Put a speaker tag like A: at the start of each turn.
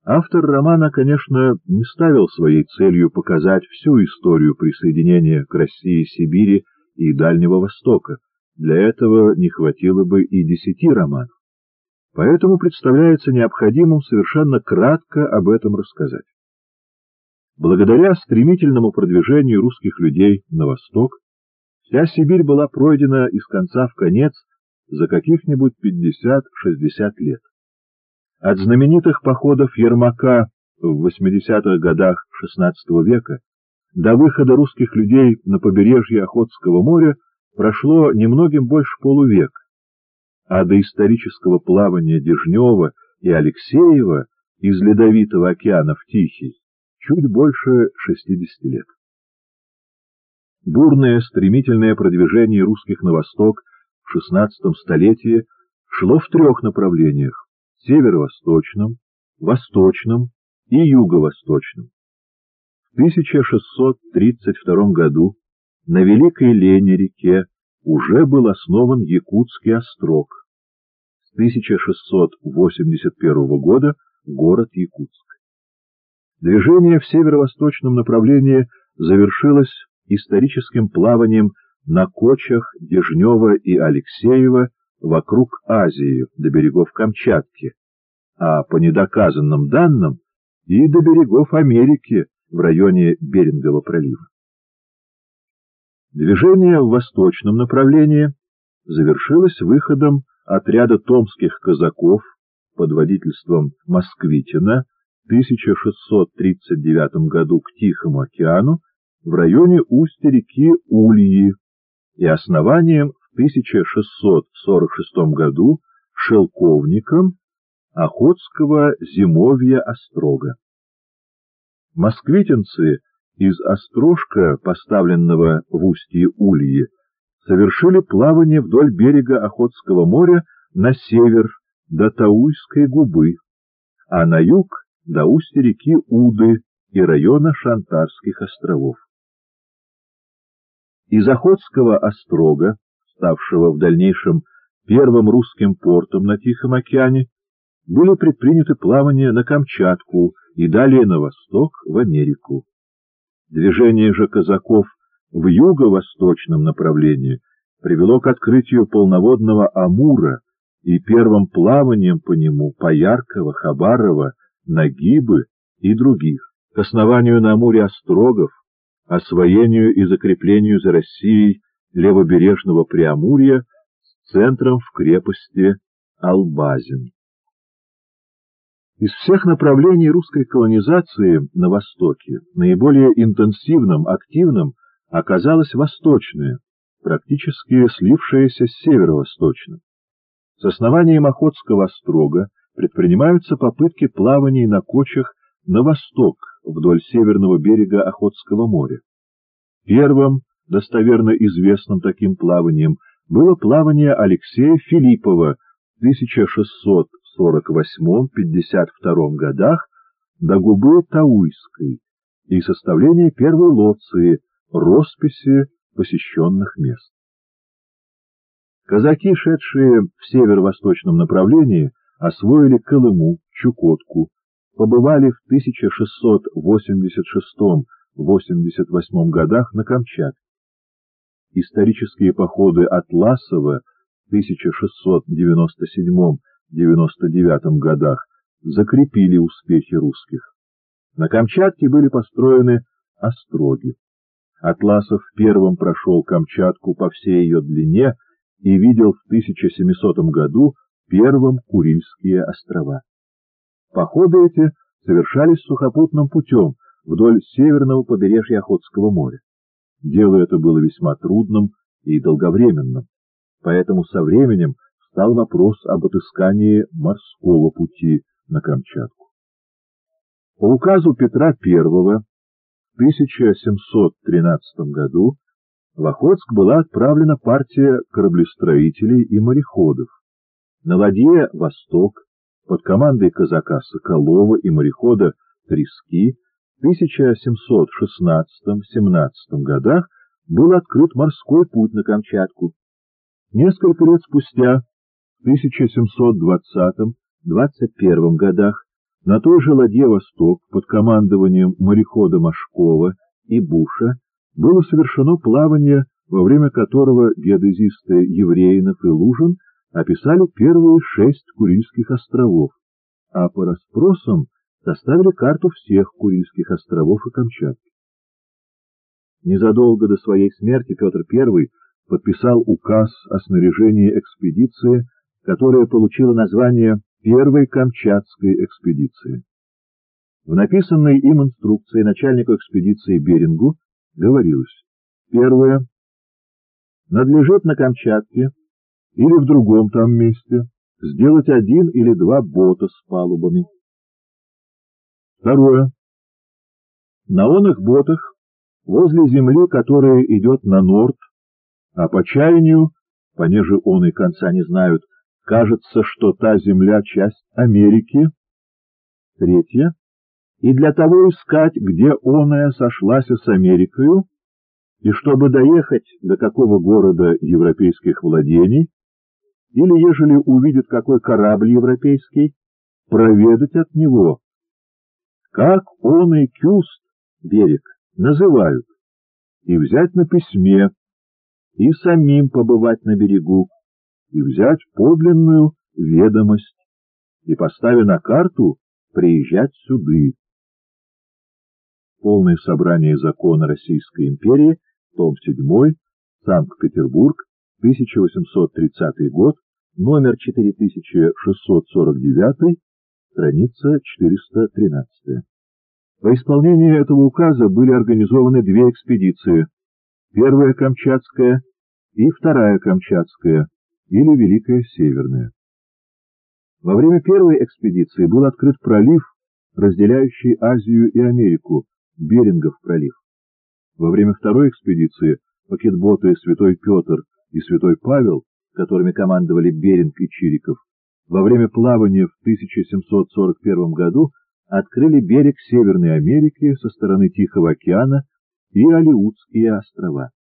A: Автор романа, конечно, не ставил своей целью показать всю историю присоединения к России Сибири и Дальнего Востока. Для этого не хватило бы и 10 романов. Поэтому представляется необходимым совершенно кратко об этом рассказать. Благодаря стремительному продвижению русских людей на восток, вся Сибирь была пройдена из конца в конец за каких-нибудь 50-60 лет. От знаменитых походов Ермака в 80-х годах XVI века до выхода русских людей на побережье Охотского моря прошло немногим больше полувека, а до исторического плавания Дежнева и Алексеева из Ледовитого океана в Тихий чуть больше 60 лет. Бурное, стремительное продвижение русских на восток в XVI столетии шло в 3 направлениях: северо-восточном, восточном и юго-восточном. В 1632 году на Великой Лене-реке уже был основан Якутский острог. С 1681 года город Якутск. Движение в северо-восточном направлении завершилось историческим плаванием на кочах Дежнева и Алексеева вокруг Азии до берегов Камчатки, а по недоказанным данным и до берегов Америки в районе Берингова пролива. Движение в восточном направлении завершилось выходом отряда томских казаков под водительством Москвитина в 1639 году к Тихому океану в районе устья реки Ульи и основанием в 1646 году шелковником Охотского зимовья острога. Москвитинцы из острожка, поставленного в устье Ульи, совершили плавание вдоль берега Охотского моря на север до Тауйской губы, а на юг до устья реки Уды и района Шантарских островов. Из Охотского острога, ставшего в дальнейшем первым русским портом на Тихом океане, были предприняты плавания на Камчатку и далее на восток в Америку. Движение же казаков в юго-восточном направлении привело к открытию полноводного Амура и первым плаванием по нему Пояркова, Хабарова, Нагибы и других, к основанию на Амуре острогов, освоению и закреплению за Россией левобережного Преамурья с центром в крепости Албазин. Из всех направлений русской колонизации на Востоке наиболее интенсивным, активным оказалось восточное, практически слившееся с северо-восточным. С основанием Охотского острога предпринимаются попытки плаваний на кочах на восток вдоль северного берега Охотского моря. Первым, достоверно известным таким плаванием, было плавание Алексея Филиппова в 1648-52 годах до губы Тауйской и составление первой лоции, росписи посещенных мест. Казаки, шедшие в северо-восточном направлении, освоили Колыму, Чукотку, побывали в 1686-88 годах на Камчатке. Исторические походы Атласова в 1697-99 годах закрепили успехи русских. На Камчатке были построены остроги. Атласов первым прошел Камчатку по всей ее длине и видел в 1700 году первым Курильские острова. Походы эти совершались сухопутным путем вдоль северного побережья Охотского моря. Дело это было весьма трудным и долговременным, поэтому со временем встал вопрос об отыскании морского пути на Камчатку. По указу Петра I в 1713 году в Охотск была отправлена партия кораблестроителей и мореходов. На ладье «Восток» под командой казака Соколова и морехода Трески в 1716-17 годах был открыт морской путь на Камчатку. Несколько лет спустя, в 1720-21 годах, На той же ладье «Восток» под командованием морехода Машкова и Буша было совершено плавание, во время которого геодезисты Евреинов и Лужин описали первые 6 Курильских островов, а по расспросам составили карту всех Курильских островов и Камчатки. Незадолго до своей смерти Петр I подписал указ о снаряжении экспедиции, которая получила название Первой Камчатской экспедиции. В написанной им инструкции начальнику экспедиции Берингу говорилось: первое. Надлежит на Камчатке или в другом там месте сделать 1 или 2 бота с палубами. Второе. На оных ботах возле земли, которая идет на норд, а по чаянию, понеже он и конца не знают, кажется, что та земля — часть Америки. Третье. И для того искать, где оная сошлась с Америкою, и чтобы доехать до какого города европейских владений, или, ежели увидит какой корабль европейский, проведать от него, как оный кюст, берег, называют, и взять на письме, и самим побывать на берегу, и взять подлинную ведомость, и, поставя на карту, приезжать сюды. Полное собрание закона Российской империи, том 7, Санкт-Петербург, 1830 год, номер 4649, страница 413. По исполнению этого указа были организованы 2 экспедиции: Первая Камчатская и Вторая Камчатская, или Великая Северная. Во время первой экспедиции был открыт пролив, разделяющий Азию и Америку, Берингов пролив. Во время второй экспедиции пакетботы Святой Петр и Святой Павел, которыми командовали Беринг и Чириков, во время плавания в 1741 году открыли берег Северной Америки со стороны Тихого океана и Алеутские острова.